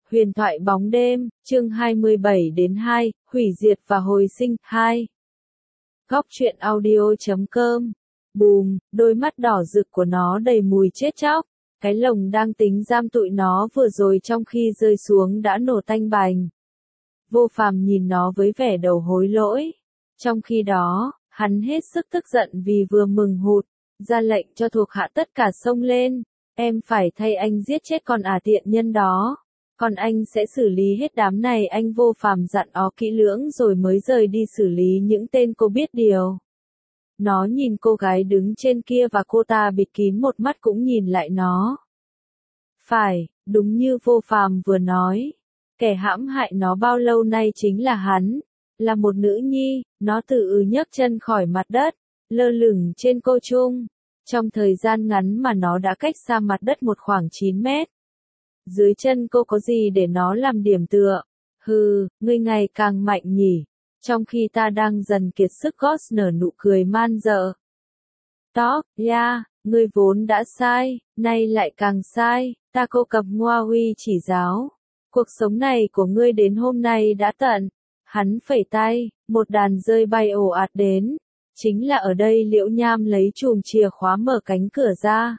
Huyền thoại bóng đêm, chương 27-2, hủy diệt và hồi sinh, 2. Góc truyện audio.com. Bùm, đôi mắt đỏ rực của nó đầy mùi chết chóc. Cái lồng đang tính giam tụi nó vừa rồi trong khi rơi xuống đã nổ tanh bành. Vô Phàm nhìn nó với vẻ đầu hối lỗi. Trong khi đó, hắn hết sức tức giận vì vừa mừng hụt, ra lệnh cho thuộc hạ tất cả xông lên. Em phải thay anh giết chết con tiện nhân đó. Còn anh sẽ xử lý hết đám này, anh Vô Phàm dặn ó kỹ lưỡng rồi mới rời đi xử lý những tên cô biết điều. Nó nhìn cô gái đứng trên kia và cô ta bịt kín một mắt cũng nhìn lại nó. Phải, đúng như Vô Phàm vừa nói. Kẻ hãm hại nó bao lâu nay chính là hắn. Là một nữ nhi, nó tự nhấc chân khỏi mặt đất, lơ lửng trên không trung. Trong thời gian ngắn mà nó đã cách xa mặt đất một khoảng 9 mét. Dưới chân cô có gì để nó làm điểm tựa? Hừ, ngươi ngày càng mạnh nhỉ. Trong khi ta đang dần kiệt sức, Ghost nở nụ cười man dợ. Tóc, ngươi vốn đã sai, nay lại càng sai, ta cô cập Ngoa Huy chỉ giáo. Cuộc sống này của ngươi đến hôm nay đã tận. Hắn phẩy tay, một đàn rơi bay ồ ạt đến. Chính là ở đây Liễu Nham lấy chùm chìa khóa mở cánh cửa ra.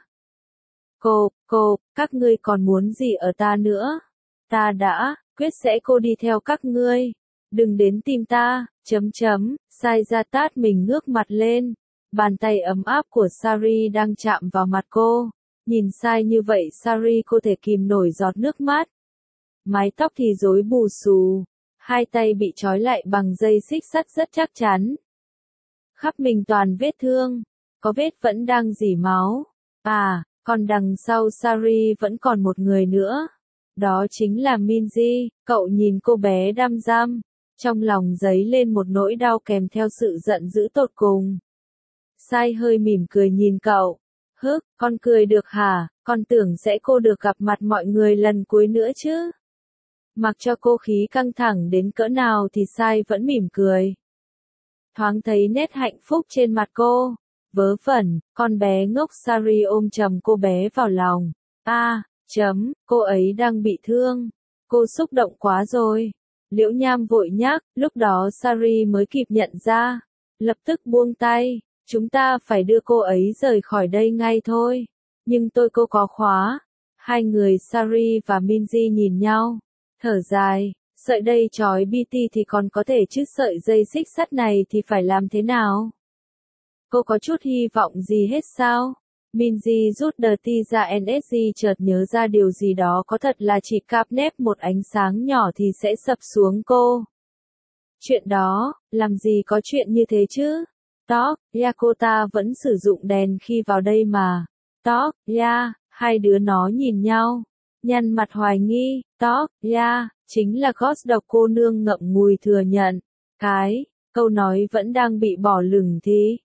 Các ngươi còn muốn gì ở ta nữa? Ta đã, quyết sẽ đi theo các ngươi. Đừng đến tìm ta, Sai ra tát mình ngước mặt lên. Bàn tay ấm áp của Sari đang chạm vào mặt cô. Nhìn Sai như vậy Sari cô thể kìm nổi giọt nước mắt. Mái tóc thì rối bù xù. Hai tay bị trói lại bằng dây xích sắt rất chắc chắn. Khắp mình toàn vết thương. Có vết vẫn đang rỉ máu. Còn đằng sau Sari vẫn còn một người nữa. Đó chính là Minji. Cậu nhìn cô bé đăm đăm. Trong lòng dấy lên một nỗi đau kèm theo sự giận dữ tột cùng. Sai hơi mỉm cười nhìn cậu. Con cười được hả? Con tưởng sẽ được gặp mặt mọi người lần cuối nữa chứ. Mặc cho cô khí căng thẳng đến cỡ nào thì Sai vẫn mỉm cười. Thoáng thấy nét hạnh phúc trên mặt cô. Vớ vẩn, con bé ngốc Sari ôm chầm cô bé vào lòng. Cô ấy đang bị thương. Cô xúc động quá rồi. Liễu Nham vội nhắc, lúc đó Sari mới kịp nhận ra. Lập tức buông tay, chúng ta phải đưa cô ấy rời khỏi đây ngay thôi. Nhưng cô có khóa. Hai người Sari và Minji nhìn nhau. Thở dài, sợi dây trói BT thì còn có thể chứ sợi dây xích sắt này thì phải làm thế nào? Cô có chút hy vọng gì hết sao? Minji rút DT ra NSG chợt nhớ ra điều gì đó, có thật là chỉ cạp nép một ánh sáng nhỏ thì sẽ sập xuống cô. Chuyện đó, làm gì có chuyện như thế chứ? Cô ta vẫn sử dụng đèn khi vào đây mà. Hai đứa nó nhìn nhau. Nhăn mặt hoài nghi. Chính là Ghost độc cô nương ngậm ngùi thừa nhận. Câu nói vẫn đang bị bỏ lửng thì.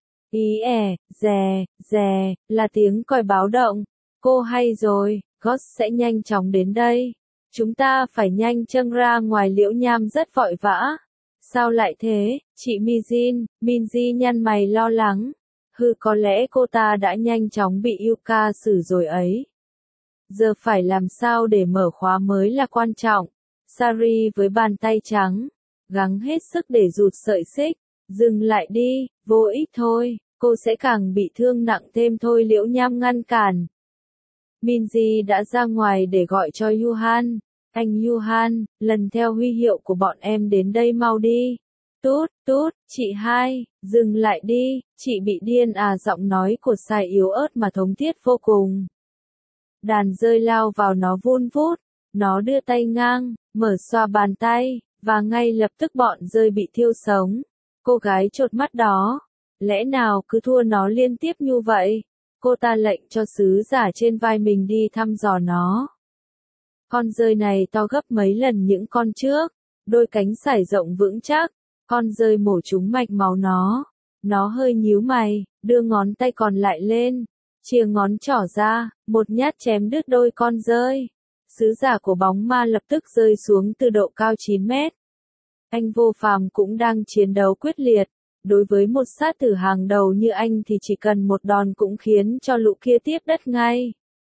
Là tiếng còi báo động. Cô hay rồi, Ghost sẽ nhanh chóng đến đây. Chúng ta phải nhanh chân ra ngoài. Liễu Nham rất vội vã. Sao lại thế, chị Minji nhăn mày lo lắng. Có lẽ cô ta đã nhanh chóng bị Yuka xử rồi ấy. Giờ phải làm sao để mở khóa mới là quan trọng. Sari với bàn tay trắng, gắng hết sức để rụt sợi xích. Dừng lại đi, vô ích thôi, cô sẽ càng bị thương nặng thêm thôi. Liễu Nham ngăn cản. Minji đã ra ngoài để gọi cho Yuhan. Anh Yuhan, lần theo huy hiệu của bọn em đến đây mau đi. Chị hai, dừng lại đi, chị bị điên giọng nói của Sai yếu ớt mà thống thiết vô cùng. Đàn rơi lao vào nó vun vút, nó đưa tay ngang, mở xoa bàn tay, và ngay lập tức bọn rơi bị thiêu sống. Cô gái chột mắt đó, lẽ nào cứ thua nó liên tiếp như vậy? Cô ta lệnh cho sứ giả trên vai mình đi thăm dò nó. Con rơi này to gấp mấy lần những con trước, đôi cánh sải rộng vững chắc, con rơi mổ trúng mạch máu nó. Nó hơi nhíu mày, đưa ngón tay còn lại lên, chìa ngón trỏ ra, một nhát chém đứt đôi con rơi. Sứ giả của bóng ma lập tức rơi xuống từ độ cao 9 mét. Anh Vô Phàm cũng đang chiến đấu quyết liệt. Đối với một sát thủ hàng đầu như anh thì chỉ cần một đòn cũng khiến cho lũ kia tiếp đất ngay.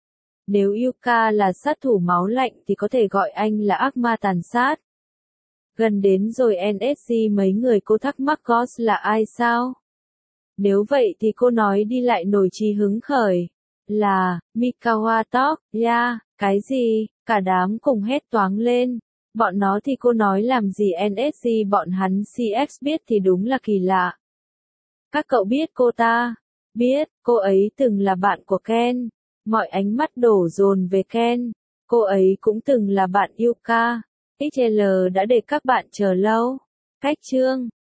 Nếu Yuka là sát thủ máu lạnh thì có thể gọi anh là ác ma tàn sát. Gần đến rồi NSC mấy người cô thắc mắc Ghost là ai sao? Nếu vậy thì cô nói đi lại nổi trí hứng khởi. Là, Mikawa Talk, yeah, cái gì? Cả đám cùng hét toáng lên. Bọn nó thì cô nói làm gì NSC bọn hắn CX biết thì đúng là kỳ lạ. Các cậu biết cô ta? Biết, cô ấy từng là bạn của Ken. Mọi ánh mắt đổ dồn về Ken. Cô ấy cũng từng là bạn Yuka. XL đã để các bạn chờ lâu. Cách chương